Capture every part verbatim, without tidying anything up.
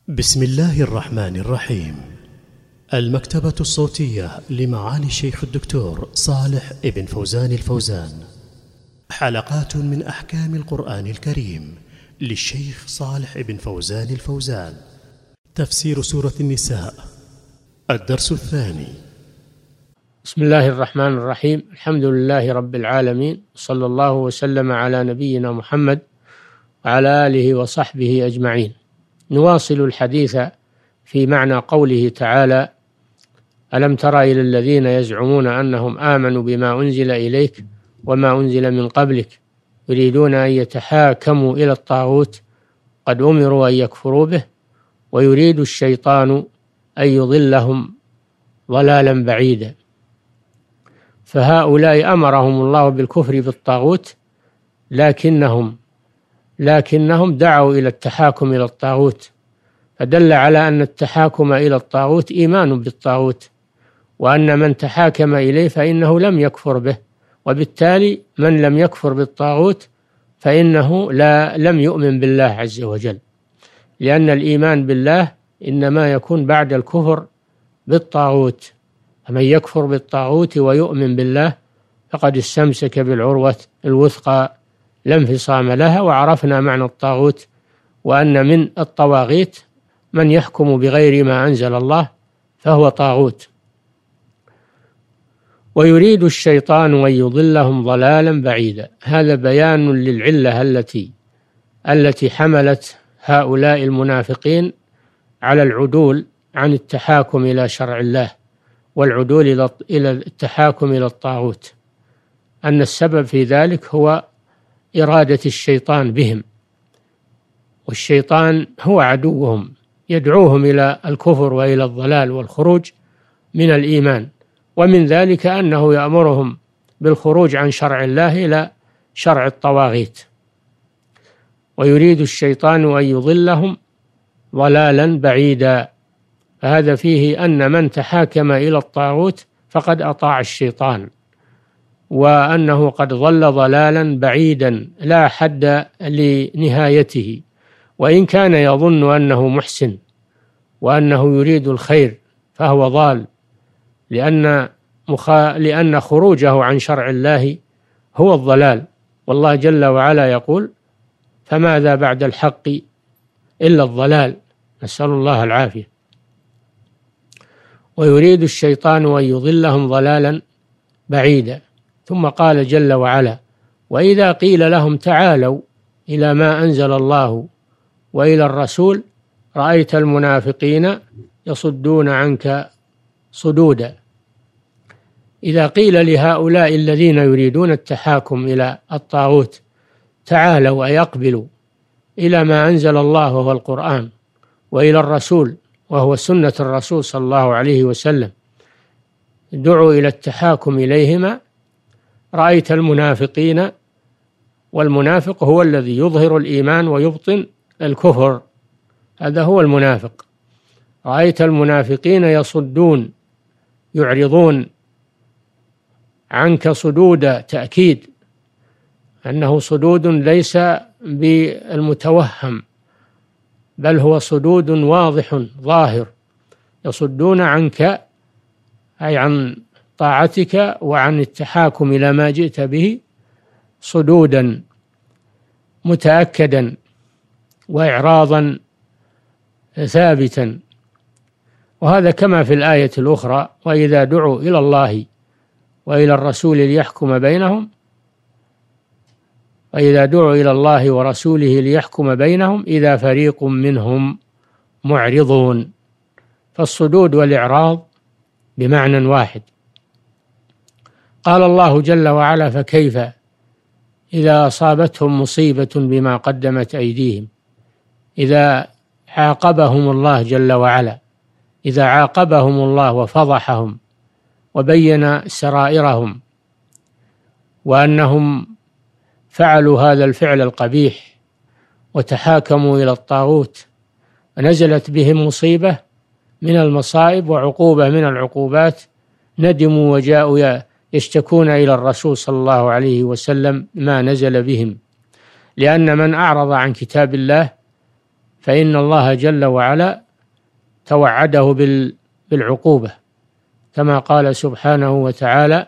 بسم الله الرحمن الرحيم. المكتبة الصوتية لمعالي الشيخ الدكتور صالح ابن فوزان الفوزان، حلقات من أحكام القرآن الكريم للشيخ صالح ابن فوزان الفوزان. تفسير سورة النساء، الدرس الثاني. بسم الله الرحمن الرحيم. الحمد لله رب العالمين، صلى الله وسلم على نبينا محمد وعلى آله وصحبه أجمعين. نواصل الحديث في معنى قوله تعالى: ألم تر إلى الذين يزعمون أنهم آمنوا بما أنزل إليك وما أنزل من قبلك يريدون أن يتحاكموا إلى الطاغوت قد أمروا أن يكفروا به ويريد الشيطان أن يضلهم ضلالا بعيدا. فهؤلاء أمرهم الله بالكفر بالطاغوت، لكنهم لكنهم دعوا إلى التحاكم إلى الطاغوت، فدل على أن التحاكم إلى الطاغوت إيمان بالطاغوت، وأن من تحاكم إليه فإنه لم يكفر به، وبالتالي من لم يكفر بالطاغوت فإنه لا لم يؤمن بالله عز وجل، لأن الإيمان بالله إنما يكون بعد الكفر بالطاغوت. فمن يكفر بالطاغوت ويؤمن بالله فقد استمسك بالعروة الوثقى لا انفصام لها. وعرفنا معنى الطاغوت، وأن من الطواغيت من يحكم بغير ما أنزل الله فهو طاغوت. ويريد الشيطان أن يضلهم ضلالا بعيدا. هذا بيان للعلة التي التي حملت هؤلاء المنافقين على العدول عن التحاكم إلى شرع الله والعدول إلى التحاكم إلى الطاغوت، أن السبب في ذلك هو إرادة الشيطان بهم، والشيطان هو عدوهم يدعوهم إلى الكفر وإلى الضلال والخروج من الإيمان، ومن ذلك أنه يأمرهم بالخروج عن شرع الله إلى شرع الطواغيت. ويريد الشيطان أن يضلهم ضلالا بعيدا. فهذا فيه أن من تحاكم إلى الطاغوت فقد أطاع الشيطان، وأنه قد ضل ضلالا بعيدا لا حد لنهايته، وإن كان يظن أنه محسن وأنه يريد الخير فهو ضال، لأن مخا... لأن خروجه عن شرع الله هو الضلال. والله جل وعلا يقول: فماذا بعد الحق إلا الضلال، نسأل الله العافية. ويريد الشيطان أن يضلهم ضلالا بعيدا. ثم قال جل وعلا: وإذا قيل لهم تعالوا إلى ما أنزل الله وإلى الرسول رأيت المنافقين يصدون عنك صدودا. إذا قيل لهؤلاء الذين يريدون التحاكم إلى الطاغوت تعالوا أي أقبلوا إلى ما أنزل الله وهو القرآن وإلى الرسول وهو سنة الرسول صلى الله عليه وسلم، دعوا إلى التحاكم إليهما، رأيت المنافقين، والمنافق هو الذي يظهر الإيمان ويبطن الكفر، هذا هو المنافق. رأيت المنافقين يصدون يعرضون عنك صدودا، تأكيد أنه صدود ليس بالمتوهم، بل هو صدود واضح ظاهر، يصدون عنك أي عن طاعتك وعن التحاكم إلى ما جئت به صدودا متأكدا وإعراضا ثابتا. وهذا كما في الآية الأخرى: وإذا دعوا إلى الله وإلى الرسول ليحكم بينهم وإذا دعوا إلى الله ورسوله ليحكم بينهم إذا فريق منهم معرضون. فالصدود والإعراض بمعنى واحد. قال الله جل وعلا: فكيف إذا أصابتهم مصيبة بما قدمت أيديهم. إذا عاقبهم الله جل وعلا، إذا عاقبهم الله وفضحهم وبين سرائرهم وأنهم فعلوا هذا الفعل القبيح وتحاكموا إلى الطاغوت ونزلت بهم مصيبة من المصائب وعقوبة من العقوبات، ندموا وجاءوا يشتكون إلى الرسول صلى الله عليه وسلم ما نزل بهم، لأن من أعرض عن كتاب الله فإن الله جل وعلا توعده بالعقوبة، كما قال سبحانه وتعالى: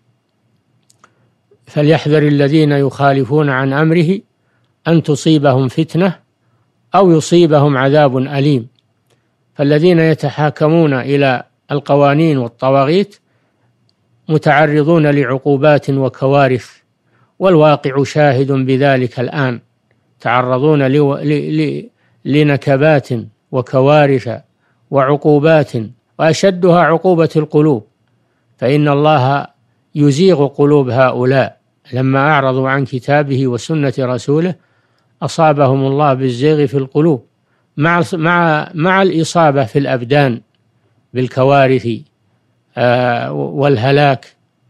فليحذر الذين يخالفون عن أمره أن تصيبهم فتنة أو يصيبهم عذاب أليم. فالذين يتحاكمون إلى القوانين والطواغيت متعرضون لعقوبات وكوارث، والواقع شاهد بذلك الآن، تعرضون لنكبات وكوارث وعقوبات، وأشدها عقوبة القلوب، فإن الله يزيغ قلوب هؤلاء لما أعرضوا عن كتابه وسنة رسوله، أصابهم الله بالزيغ في القلوب مع مع مع الإصابة في الأبدان بالكوارث والهلاك.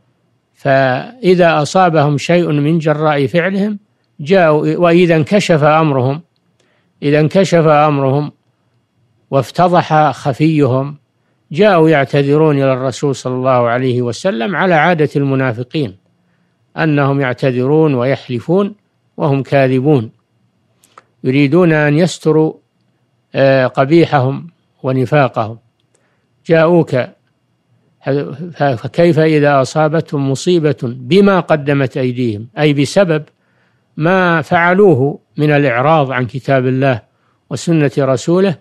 فإذا أصابهم شيء من جراء فعلهم جاءوا، وإذا انكشف أمرهم إذا انكشف أمرهم وافتضح خفيهم جاءوا يعتذرون إلى الرسول صلى الله عليه وسلم على عادة المنافقين، أنهم يعتذرون ويحلفون وهم كاذبون، يريدون أن يستروا قبيحهم ونفاقهم. جاءوك فكيف إذا أصابتهم مصيبة بما قدمت أيديهم، أي بسبب ما فعلوه من الإعراض عن كتاب الله وسنة رسوله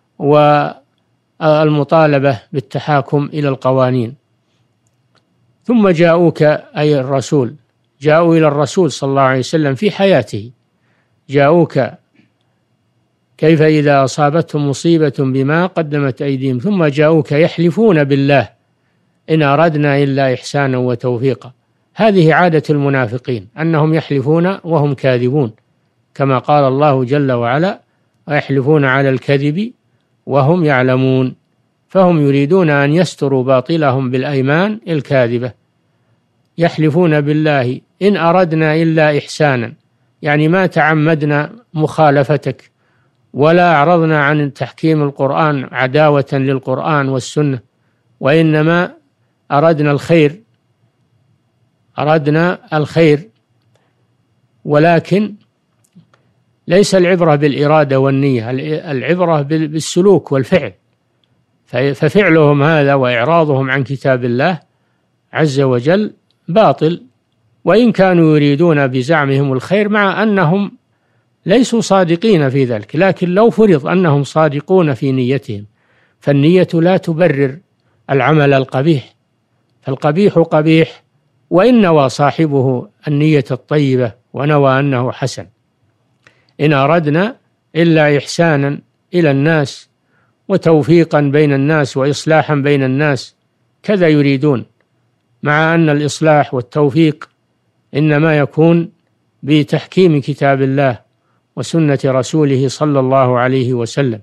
والمطالبة بالتحاكم إلى القوانين. ثم جاءوك أي الرسول، جاءوا إلى الرسول صلى الله عليه وسلم في حياته، جاءوك كيف إذا أصابتهم مصيبة بما قدمت أيديهم ثم جاءوك يحلفون بالله إن أردنا إلا إحسانا وتوفيقا. هذه عادة المنافقين، أنهم يحلفون وهم كاذبون، كما قال الله جل وعلا: ويحلفون على الكذب وهم يعلمون. فهم يريدون أن يستروا باطلهم بالأيمان الكاذبة، يحلفون بالله إن أردنا إلا إحسانا، يعني ما تعمدنا مخالفتك ولا أعرضنا عن تحكيم القرآن عداوة للقرآن والسنة، وإنما أردنا الخير أردنا الخير ولكن ليس العبرة بالإرادة والنية، العبرة بالسلوك والفعل. ففعلهم هذا وإعراضهم عن كتاب الله عز وجل باطل، وإن كانوا يريدون بزعمهم الخير، مع أنهم ليسوا صادقين في ذلك. لكن لو فرض أنهم صادقون في نيتهم، فالنية لا تبرر العمل القبيح، فالقبيح قبيح وإن نوى صاحبه النية الطيبة ونوى أنه حسن. إن أردنا إلا إحسانا إلى الناس وتوفيقا بين الناس وإصلاحا بين الناس، كذا يريدون، مع أن الإصلاح والتوفيق إنما يكون بتحكيم كتاب الله وسنة رسوله صلى الله عليه وسلم.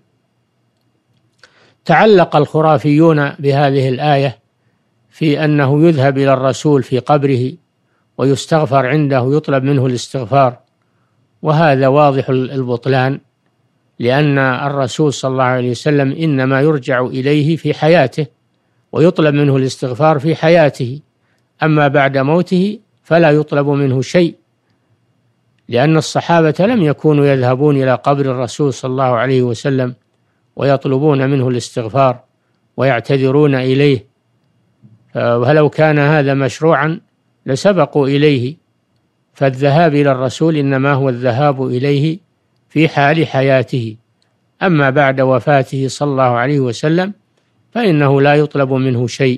تعلق الخرافيون بهذه الآية في أنه يذهب إلى الرسول في قبره ويستغفر عنده، يطلب منه الاستغفار، وهذا واضح البطلان، لأن الرسول صلى الله عليه وسلم إنما يرجع إليه في حياته ويطلب منه الاستغفار في حياته، أما بعد موته فلا يطلب منه شيء، لأن الصحابة لم يكونوا يذهبون إلى قبر الرسول صلى الله عليه وسلم ويطلبون منه الاستغفار ويعتذرون إليه، ولو كان هذا مشروعا لسبقوا إليه. فالذهاب إلى الرسول إنما هو الذهاب إليه في حال حياته، أما بعد وفاته صلى الله عليه وسلم فإنه لا يطلب منه شيء.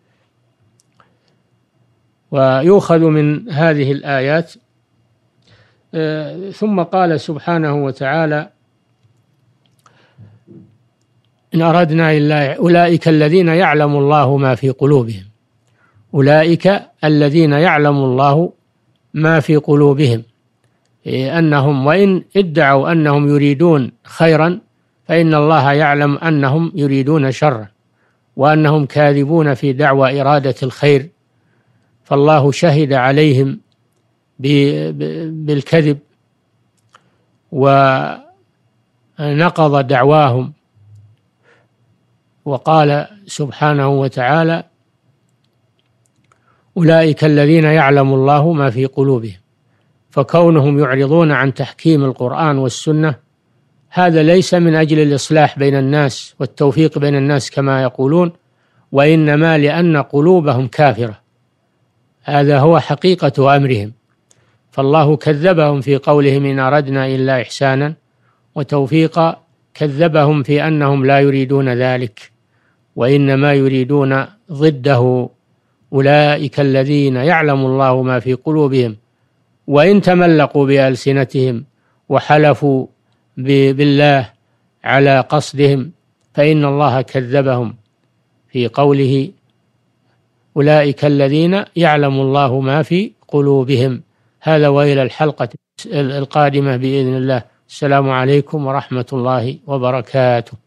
ويؤخذ من هذه الآيات ثم قال سبحانه وتعالى: إن أردنا إلا أولئك الذين يعلم الله ما في قلوبهم، أولئك الذين يعلم الله ما في قلوبهم، أنهم وإن ادعوا أنهم يريدون خيرا فإن الله يعلم أنهم يريدون شرا، وأنهم كاذبون في دعوى إرادة الخير، فالله شهد عليهم بالكذب ونقض دعواهم، وقال سبحانه وتعالى: أولئك الذين يعلم الله ما في قلوبهم. فكونهم يعرضون عن تحكيم القرآن والسنة هذا ليس من أجل الإصلاح بين الناس والتوفيق بين الناس كما يقولون، وإنما لأن قلوبهم كافرة. هذا هو حقيقة أمرهم. فالله كذبهم في قولهم إن أردنا إلا إحسانا وتوفيقا، كذبهم في أنهم لا يريدون ذلك وإنما يريدون ضده. أولئك الذين يعلم الله ما في قلوبهم وإن تملقوا بألسنتهم وحلفوا بالله على قصدهم فإن الله كذبهم في قوله أولئك الذين يعلم الله ما في قلوبهم. هذا وإلى الحلقة القادمة بإذن الله. السلام عليكم ورحمة الله وبركاته.